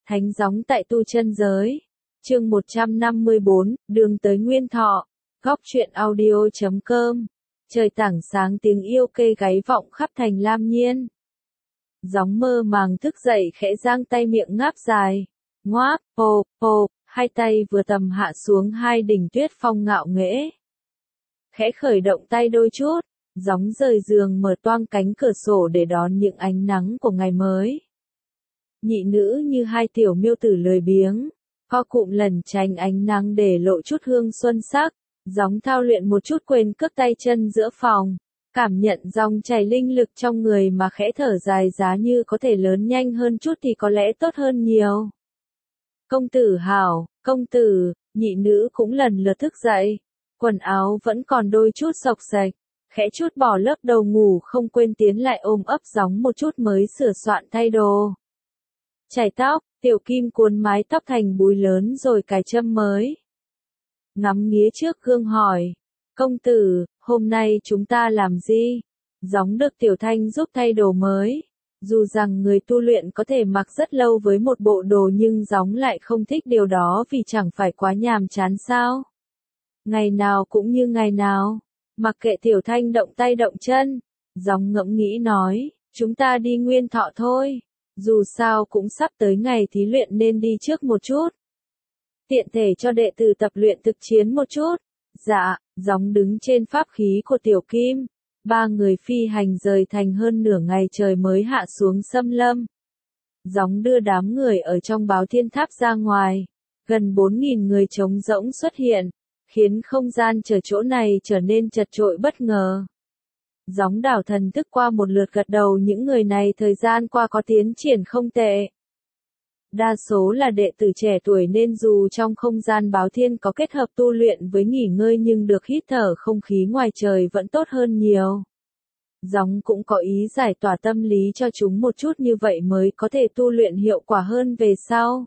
Thánh gióng tại tu chân giới. Chương 154, đường tới Nguyên Thọ. Góc truyện audio.com. Trời tảng sáng tiếng yêu kê gáy vọng khắp thành Lam Nhiên. Gióng mơ màng thức dậy khẽ giang tay miệng ngáp dài. Ngoác, pồ, hai tay vừa tầm hạ xuống hai đỉnh tuyết phong ngạo nghễ. Khẽ khởi động tay đôi chút, gióng rời giường mở toang cánh cửa sổ để đón những ánh nắng của ngày mới. Nhị nữ như hai tiểu miêu tử lười biếng, co cụm lẩn tránh ánh nắng để lộ chút hương xuân sắc, gióng thao luyện một chút quên cước tay chân giữa phòng, cảm nhận dòng chảy linh lực trong người mà khẽ thở dài giá như có thể lớn nhanh hơn chút thì có lẽ tốt hơn nhiều. Công tử hảo, công tử, nhị nữ cũng lần lượt thức dậy, quần áo vẫn còn đôi chút xộc xệch, khẽ chút bỏ lớp đầu ngủ không quên tiến lại ôm ấp gióng một chút mới sửa soạn thay đồ. Chải tóc, tiểu kim cuốn mái tóc thành búi lớn rồi cài châm mới. Ngắm nghía trước gương hỏi, công tử, hôm nay chúng ta làm gì? Gióng được tiểu thanh giúp thay đồ mới. Dù rằng người tu luyện có thể mặc rất lâu với một bộ đồ nhưng gióng lại không thích điều đó vì chẳng phải quá nhàm chán sao? Ngày nào cũng như ngày nào, mặc kệ tiểu thanh động tay động chân, gióng ngẫm nghĩ nói, chúng ta đi Nguyên Thọ thôi. Dù sao cũng sắp tới ngày thí luyện nên đi trước một chút. Tiện thể cho đệ tử tập luyện thực chiến một chút. Dạ, gióng đứng trên pháp khí của tiểu kim. Ba người phi hành rời thành hơn nửa ngày trời mới hạ xuống xâm lâm. Gióng đưa đám người ở trong Báo Thiên Tháp ra ngoài. Gần 4.000 người trống rỗng xuất hiện, khiến không gian chờ chỗ này trở nên chật chội bất ngờ. Gióng đảo thần thức qua một lượt gật đầu những người này thời gian qua có tiến triển không tệ. Đa số là đệ tử trẻ tuổi nên dù trong không gian Báo Thiên có kết hợp tu luyện với nghỉ ngơi nhưng được hít thở không khí ngoài trời vẫn tốt hơn nhiều. Gióng cũng có ý giải tỏa tâm lý cho chúng một chút như vậy mới có thể tu luyện hiệu quả hơn về sau.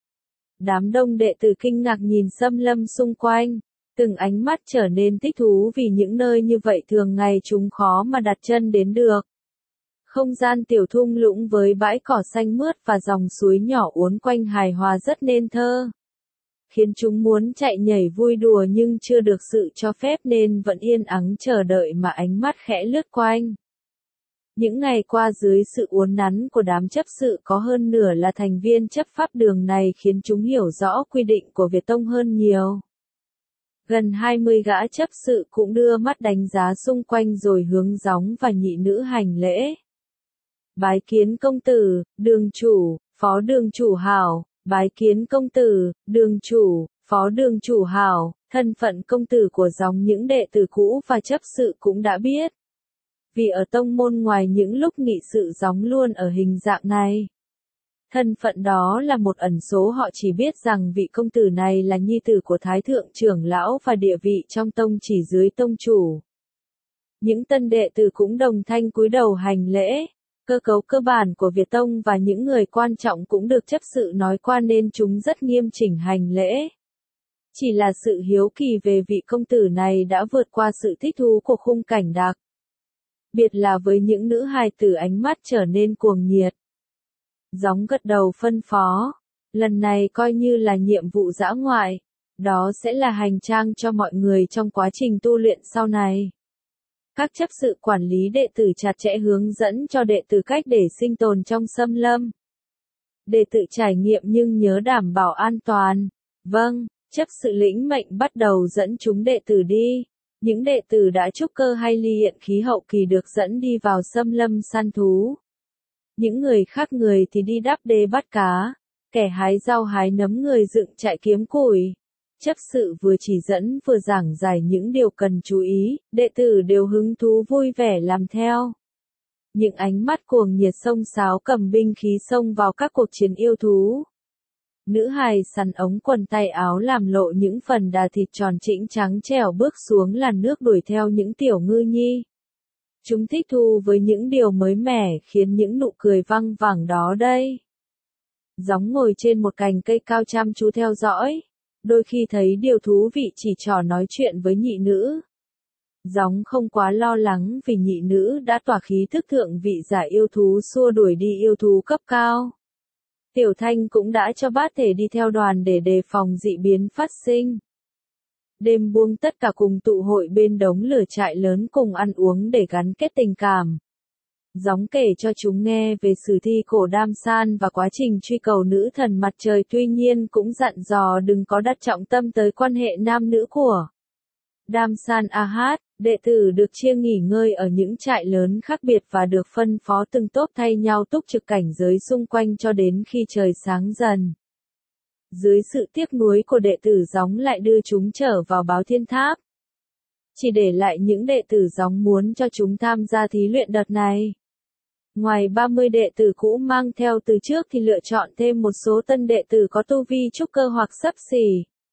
Đám đông đệ tử kinh ngạc nhìn xâm lâm xung quanh. Từng ánh mắt trở nên thích thú vì những nơi như vậy thường ngày chúng khó mà đặt chân đến được. Không gian tiểu thung lũng với bãi cỏ xanh mướt và dòng suối nhỏ uốn quanh hài hòa rất nên thơ. Khiến chúng muốn chạy nhảy vui đùa nhưng chưa được sự cho phép nên vẫn yên ắng chờ đợi mà ánh mắt khẽ lướt quanh. Những ngày qua dưới sự uốn nắn của đám chấp sự có hơn nửa là thành viên chấp pháp đường này khiến chúng hiểu rõ quy định của Việt Tông hơn nhiều. Gần 20 gã chấp sự cũng đưa mắt đánh giá xung quanh rồi hướng gióng và nhị nữ hành lễ. Bái kiến công tử, đường chủ, phó đường chủ hảo, bái kiến công tử, đường chủ, phó đường chủ hảo, thân phận công tử của gióng những đệ tử cũ và chấp sự cũng đã biết. Vì ở tông môn ngoài những lúc nghị sự gióng luôn ở hình dạng này. Thân phận đó là một ẩn số họ chỉ biết rằng vị công tử này là nhi tử của Thái Thượng trưởng lão và địa vị trong tông chỉ dưới tông chủ. Những tân đệ tử cũng đồng thanh cúi đầu hành lễ. Cơ cấu cơ bản của Việt Tông và những người quan trọng cũng được chấp sự nói qua nên chúng rất nghiêm chỉnh hành lễ. Chỉ là sự hiếu kỳ về vị công tử này đã vượt qua sự thích thú của khung cảnh đặc. Biệt là với những nữ hài tử ánh mắt trở nên cuồng nhiệt. Gióng gật đầu phân phó. Lần này coi như là nhiệm vụ dã ngoại. Đó sẽ là hành trang cho mọi người trong quá trình tu luyện sau này. Các chấp sự quản lý đệ tử chặt chẽ hướng dẫn cho đệ tử cách để sinh tồn trong xâm lâm. Đệ tử trải nghiệm nhưng nhớ đảm bảo an toàn. Vâng, chấp sự lĩnh mệnh bắt đầu dẫn chúng đệ tử đi. Những đệ tử đã trúc cơ hay ly hiện khí hậu kỳ được dẫn đi vào xâm lâm săn thú. Những người khác người thì đi đắp đê bắt cá, kẻ hái rau hái nấm người dựng trại kiếm củi. Chấp sự vừa chỉ dẫn vừa giảng giải những điều cần chú ý, đệ tử đều hứng thú vui vẻ làm theo. Những ánh mắt cuồng nhiệt xông xáo cầm binh khí xông vào các cuộc chiến yêu thú. Nữ hài sắn ống quần tay áo làm lộ những phần đà thịt tròn trĩnh trắng trẻo bước xuống làn nước đuổi theo những tiểu ngư nhi. Chúng thích thú với những điều mới mẻ khiến những nụ cười văng vẳng đó đây. Gióng ngồi trên một cành cây cao chăm chú theo dõi. Đôi khi thấy điều thú vị chỉ trò nói chuyện với nhị nữ. Gióng không quá lo lắng vì nhị nữ đã tỏa khí thức thượng vị giả yêu thú xua đuổi đi yêu thú cấp cao. Tiểu Thanh cũng đã cho bát thể đi theo đoàn để đề phòng dị biến phát sinh. Đêm buông tất cả cùng tụ hội bên đống lửa trại lớn cùng ăn uống để gắn kết tình cảm. Gióng kể cho chúng nghe về sử thi cổ Đam San và quá trình truy cầu nữ thần mặt trời, tuy nhiên cũng dặn dò đừng có đặt trọng tâm tới quan hệ nam nữ của Đam San Ahad. Đệ tử được chia nghỉ ngơi ở những trại lớn khác biệt và được phân phó từng tốp thay nhau túc trực cảnh giới xung quanh cho đến khi trời sáng dần. Dưới sự tiếc nuối của đệ tử gióng lại đưa chúng trở vào Báo Thiên Tháp. Chỉ để lại những đệ tử gióng muốn cho chúng tham gia thí luyện đợt này. Ngoài 30 đệ tử cũ mang theo từ trước thì lựa chọn thêm một số tân đệ tử có tu vi trúc cơ hoặc xấp xỉ.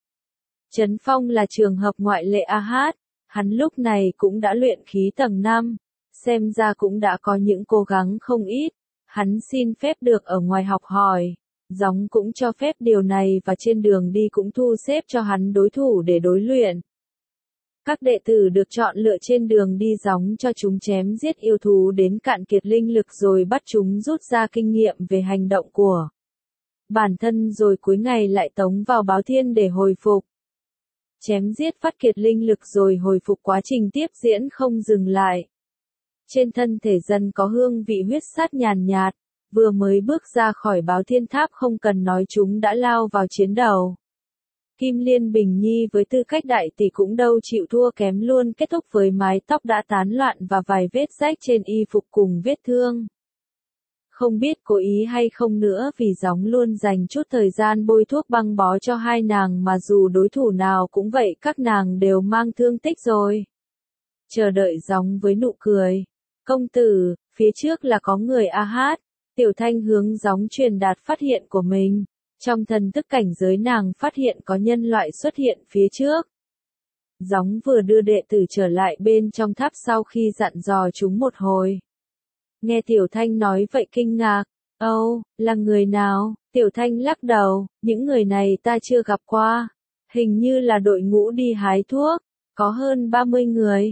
Trấn Phong là trường hợp ngoại lệ Ahad, hắn lúc này cũng đã luyện khí tầng 5, xem ra cũng đã có những cố gắng không ít. Hắn xin phép được ở ngoài học hỏi, gióng cũng cho phép điều này và trên đường đi cũng thu xếp cho hắn đối thủ để đối luyện. Các đệ tử được chọn lựa trên đường đi gióng cho chúng chém giết yêu thú đến cạn kiệt linh lực rồi bắt chúng rút ra kinh nghiệm về hành động của bản thân rồi cuối ngày lại tống vào Báo Thiên để hồi phục. Chém giết phát kiệt linh lực rồi hồi phục, quá trình tiếp diễn không dừng lại. Trên thân thể dân có hương vị huyết sát nhàn nhạt, vừa mới bước ra khỏi Báo Thiên Tháp không cần nói chúng đã lao vào chiến đầu. Kim Liên Bình Nhi với tư cách đại tỷ cũng đâu chịu thua kém, luôn kết thúc với mái tóc đã tán loạn và vài vết rách trên y phục cùng vết thương. Không biết cố ý hay không nữa vì gióng luôn dành chút thời gian bôi thuốc băng bó cho hai nàng, mà dù đối thủ nào cũng vậy các nàng đều mang thương tích rồi. Chờ đợi gióng với nụ cười. Công tử, phía trước là có người Ahad. Tiểu Thanh hướng gióng truyền đạt phát hiện của mình. Trong thần thức cảnh giới nàng phát hiện có nhân loại xuất hiện phía trước. Gióng vừa đưa đệ tử trở lại bên trong tháp sau khi dặn dò chúng một hồi. Nghe Tiểu Thanh nói vậy kinh ngạc. Âu, là người nào? Tiểu Thanh lắc đầu, những người này ta chưa gặp qua. Hình như là đội ngũ đi hái thuốc, có hơn 30 người,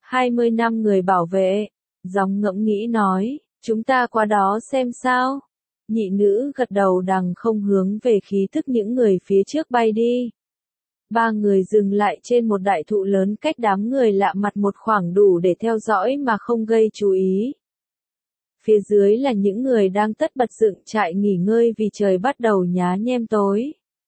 25 người bảo vệ. Gióng ngẫm nghĩ nói, chúng ta qua đó xem sao. Nhị nữ gật đầu đằng không hướng về khí thức những người phía trước bay đi. Ba người dừng lại trên một đại thụ lớn cách đám người lạ mặt một khoảng đủ để theo dõi mà không gây chú ý. Phía dưới là những người đang tất bật dựng trại nghỉ ngơi vì trời bắt đầu nhá nhem tối.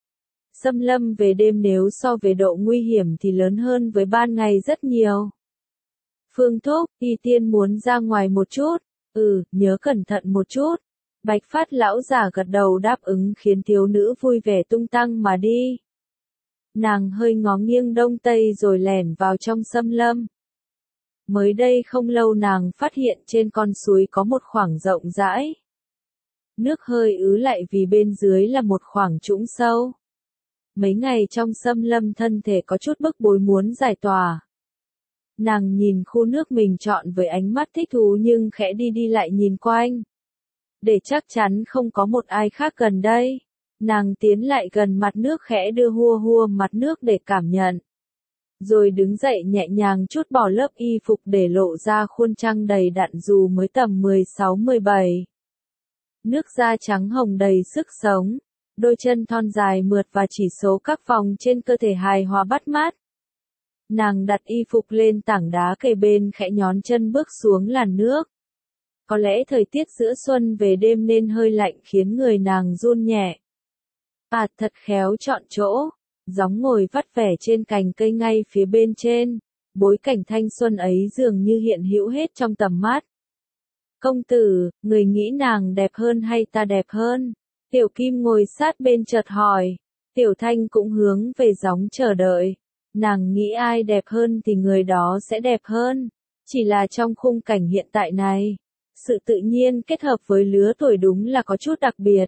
Xâm lâm về đêm nếu so về độ nguy hiểm thì lớn hơn với ban ngày rất nhiều. Phương Thúc, Y Tiên muốn ra ngoài một chút. Nhớ cẩn thận một chút. Bạch Phát lão giả gật đầu đáp ứng khiến thiếu nữ vui vẻ tung tăng mà đi. Nàng hơi ngó nghiêng đông tây rồi lẻn vào trong xâm lâm. Mới đây không lâu nàng phát hiện trên con suối có một khoảng rộng rãi. Nước hơi ứ lại vì bên dưới là một khoảng trũng sâu. Mấy ngày trong xâm lâm thân thể có chút bức bối muốn giải tỏa. Nàng nhìn khu nước mình chọn với ánh mắt thích thú nhưng khẽ đi đi lại nhìn quanh. Để chắc chắn không có một ai khác gần đây. Nàng tiến lại gần mặt nước khẽ đưa hua hua mặt nước để cảm nhận. Rồi đứng dậy nhẹ nhàng chút bỏ lớp y phục để lộ ra khuôn trăng đầy đặn dù mới tầm 16-17. Nước da trắng hồng đầy sức sống. Đôi chân thon dài mượt và chỉ số các vòng trên cơ thể hài hòa bắt mắt. Nàng đặt y phục lên tảng đá kề bên khẽ nhón chân bước xuống làn nước. Có lẽ thời tiết giữa xuân về đêm nên hơi lạnh khiến người nàng run nhẹ. Thật khéo chọn chỗ. Gióng ngồi vắt vẻ trên cành cây ngay phía bên trên. Bối cảnh thanh xuân ấy dường như hiện hữu hết trong tầm mắt. Công tử, người nghĩ nàng đẹp hơn hay ta đẹp hơn? Tiểu Kim ngồi sát bên chợt hỏi. Tiểu Thanh cũng hướng về gióng chờ đợi. Nàng nghĩ ai đẹp hơn thì người đó sẽ đẹp hơn. Chỉ là trong khung cảnh hiện tại này, sự tự nhiên kết hợp với lứa tuổi đúng là có chút đặc biệt.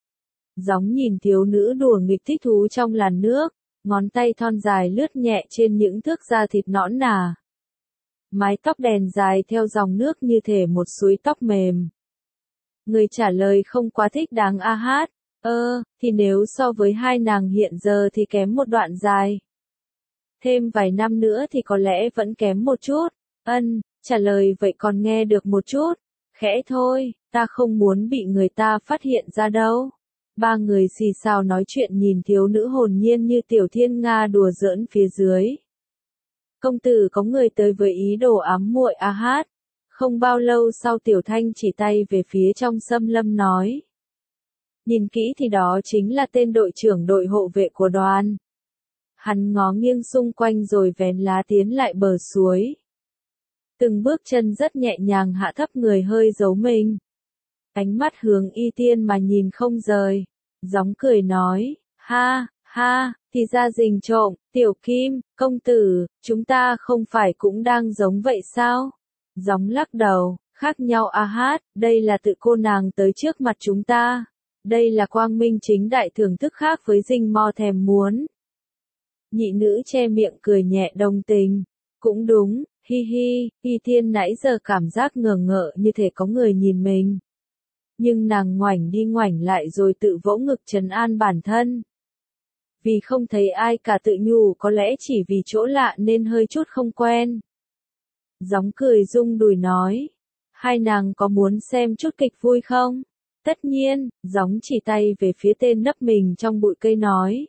Gióng nhìn thiếu nữ đùa nghịch thích thú trong làn nước, ngón tay thon dài lướt nhẹ trên những thước da thịt nõn nà. Mái tóc đèn dài theo dòng nước như thể một suối tóc mềm. Người trả lời không quá thích đáng Ahad. Thì nếu so với hai nàng hiện giờ thì kém một đoạn dài. Thêm vài năm nữa thì có lẽ vẫn kém một chút. Trả lời vậy còn nghe được một chút. Khẽ thôi, ta không muốn bị người ta phát hiện ra đâu. Ba người xì xào nói chuyện nhìn thiếu nữ hồn nhiên như Tiểu Thiên Nga đùa giỡn phía dưới. Công tử có người tới với ý đồ ám muội A Hát. Không bao lâu sau Tiểu Thanh chỉ tay về phía trong xâm lâm nói. Nhìn kỹ thì đó chính là tên đội trưởng đội hộ vệ của đoàn. Hắn ngó nghiêng xung quanh rồi vén lá tiến lại bờ suối. Từng bước chân rất nhẹ nhàng hạ thấp người hơi giấu mình. Ánh mắt hướng Y Tiên mà nhìn không rời. Gióng cười nói, ha, ha, thì ra rình trộm, Tiểu Kim, công tử, chúng ta không phải cũng đang giống vậy sao? Gióng lắc đầu, khác nhau A Hát, đây là tự cô nàng tới trước mặt chúng ta. Đây là quang minh chính đại thưởng thức khác với rình mò thèm muốn. Nhị nữ che miệng cười nhẹ đồng tình. Cũng đúng, hi hi, Y Tiên nãy giờ cảm giác ngờ ngợ như thể có người nhìn mình. Nhưng nàng ngoảnh đi ngoảnh lại rồi tự vỗ ngực trấn an bản thân. Vì không thấy ai cả tự nhủ có lẽ chỉ vì chỗ lạ nên hơi chút không quen. Gióng cười rung đùi nói. Hai nàng có muốn xem chút kịch vui không? Tất nhiên, gióng chỉ tay về phía tên nấp mình trong bụi cây nói.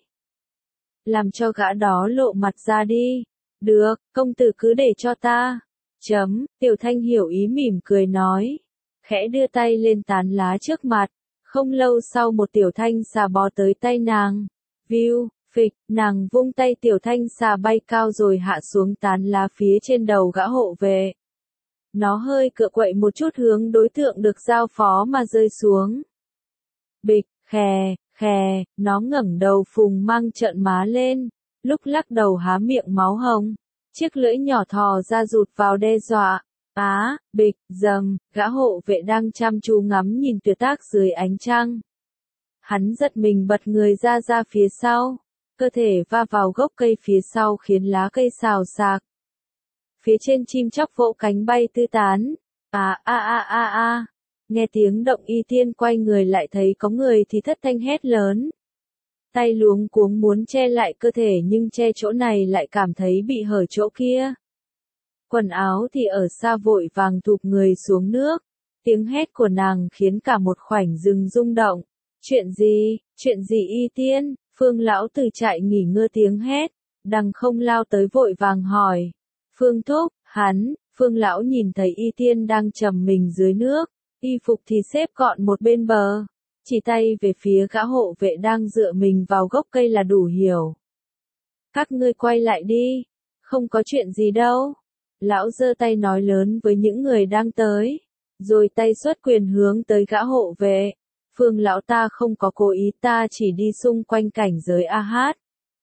Làm cho gã đó lộ mặt ra đi. Được, công tử cứ để cho ta. Tiểu Thanh hiểu ý mỉm cười nói. Khẽ đưa tay lên tán lá trước mặt. Không lâu sau một tiểu thanh xà bò tới tay nàng. View, phịch, nàng vung tay tiểu thanh xà bay cao rồi hạ xuống tán lá phía trên đầu gã hộ vệ. Nó hơi cựa quậy một chút hướng đối tượng được giao phó mà rơi xuống. Bịch, khè, khè, nó ngẩng đầu phùng mang trợn má lên, lúc lắc đầu há miệng máu hồng. Chiếc lưỡi nhỏ thò ra rụt vào đe dọa. Bịch, dầm, gã hộ vệ đang chăm chú ngắm nhìn tuyệt tác dưới ánh trăng. Hắn giật mình bật người ra phía sau, cơ thể va vào gốc cây phía sau khiến lá cây xào xạc. Phía trên chim chóc vỗ cánh bay tứ tán. Nghe tiếng động Y Tiên quay người lại thấy có người thì thất thanh hét lớn. Tay luống cuống muốn che lại cơ thể nhưng che chỗ này lại cảm thấy bị hở chỗ kia. Quần áo thì ở xa vội vàng thụp người xuống nước. Tiếng hét của nàng khiến cả một khoảnh rừng rung động. Chuyện gì Y Tiên? Phương lão từ trại nghỉ ngơi tiếng hét. Đằng không lao tới vội vàng hỏi. Phương thúc, Phương lão nhìn thấy Y Tiên đang trầm mình dưới nước. Y phục thì xếp gọn một bên bờ. Chỉ tay về phía gã hộ vệ đang dựa mình vào gốc cây là đủ hiểu. Các ngươi quay lại đi. Không có chuyện gì đâu. Lão giơ tay nói lớn với những người đang tới. Rồi tay xuất quyền hướng tới gã hộ vệ. Phương lão ta không có cố ý, ta chỉ đi xung quanh cảnh giới A Hát.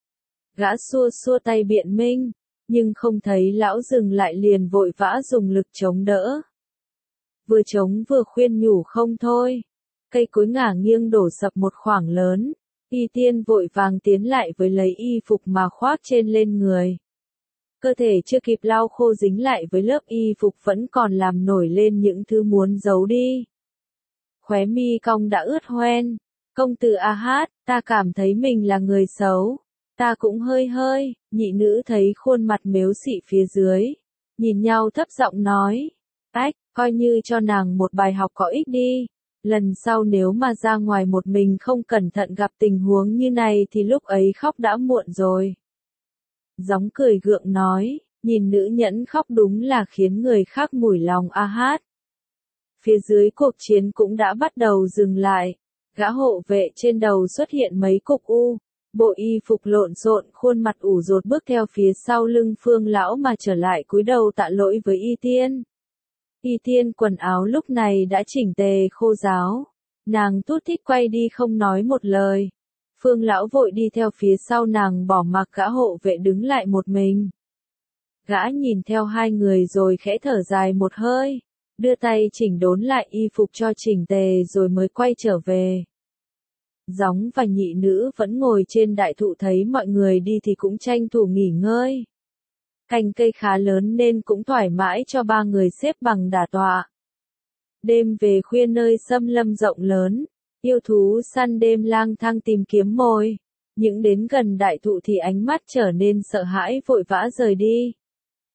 Gã xua tay biện minh. Nhưng không thấy lão dừng lại liền vội vã dùng lực chống đỡ. Vừa chống vừa khuyên nhủ không thôi. Cây cối ngả nghiêng đổ sập một khoảng lớn. Y Tiên vội vàng tiến lại với lấy y phục mà khoác trên lên người. Cơ thể chưa kịp lau khô dính lại với lớp y phục vẫn còn làm nổi lên những thứ muốn giấu đi. Khóe mi cong đã ướt hoen. Công tử A Hát, ta cảm thấy mình là người xấu. Ta cũng hơi, nhị nữ thấy khuôn mặt mếu xị phía dưới. Nhìn nhau thấp giọng nói. Coi như cho nàng một bài học có ích đi. Lần sau nếu mà ra ngoài một mình không cẩn thận gặp tình huống như này thì lúc ấy khóc đã muộn rồi. Gióng cười gượng nói, nhìn nữ nhẫn khóc đúng là khiến người khác mủi lòng A Hát. Phía dưới cuộc chiến cũng đã bắt đầu dừng lại. Gã hộ vệ trên đầu xuất hiện mấy cục u. Bộ y phục lộn xộn, khuôn mặt ủ rột bước theo phía sau lưng Phương lão mà trở lại cúi đầu tạ lỗi với Y Tiên. Y Tiên quần áo lúc này đã chỉnh tề khô ráo. Nàng tút thít quay đi không nói một lời. Phương lão vội đi theo phía sau nàng bỏ mặc gã hộ vệ đứng lại một mình. Gã nhìn theo hai người rồi khẽ thở dài một hơi. Đưa tay chỉnh đốn lại y phục cho chỉnh tề rồi mới quay trở về. Gióng và nhị nữ vẫn ngồi trên đại thụ thấy mọi người đi thì cũng tranh thủ nghỉ ngơi. Cành cây khá lớn nên cũng thoải mái cho ba người xếp bằng đả tọa. Đêm về khuya nơi xâm lâm rộng lớn, yêu thú săn đêm lang thang tìm kiếm mồi. Những đến gần đại thụ thì ánh mắt trở nên sợ hãi vội vã rời đi.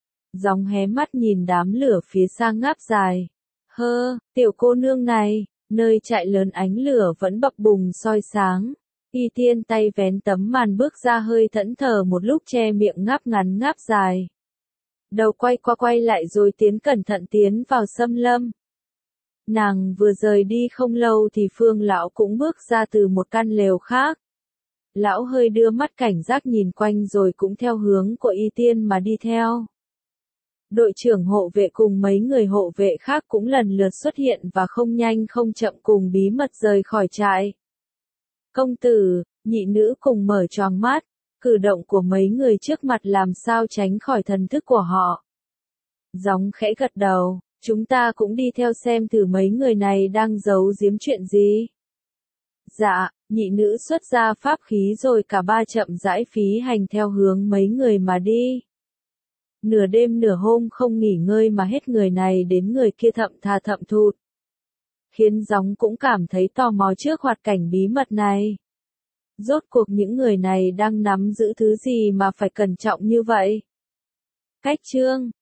Gióng hé mắt nhìn đám lửa phía xa ngáp dài. Tiểu cô nương này, Nơi trại lớn ánh lửa vẫn bập bùng soi sáng. Y Tiên tay vén tấm màn bước ra hơi thẫn thờ một lúc che miệng ngáp ngắn ngáp dài. Đầu quay qua quay lại rồi cẩn thận tiến vào xâm lâm. Nàng vừa rời đi không lâu thì Phương lão cũng bước ra từ một căn lều khác. Lão hơi đưa mắt cảnh giác nhìn quanh rồi cũng theo hướng của Y Tiên mà đi theo. Đội trưởng hộ vệ cùng mấy người hộ vệ khác cũng lần lượt xuất hiện và không nhanh không chậm cùng bí mật rời khỏi trại. Công tử, nhị nữ cùng mở choàng mắt, cử động của mấy người trước mặt làm sao tránh khỏi thần thức của họ. Gióng khẽ gật đầu, chúng ta cũng đi theo xem thử mấy người này đang giấu giếm chuyện gì. Dạ, nhị nữ xuất ra pháp khí rồi cả ba chậm rãi phí hành theo hướng mấy người mà đi. Nửa đêm nửa hôm không nghỉ ngơi mà hết người này đến người kia thậm tha thậm thụt. Khiến Gióng cũng cảm thấy tò mò trước hoạt cảnh bí mật này. Rốt cuộc những người này đang nắm giữ thứ gì mà phải cẩn trọng như vậy? Cách chương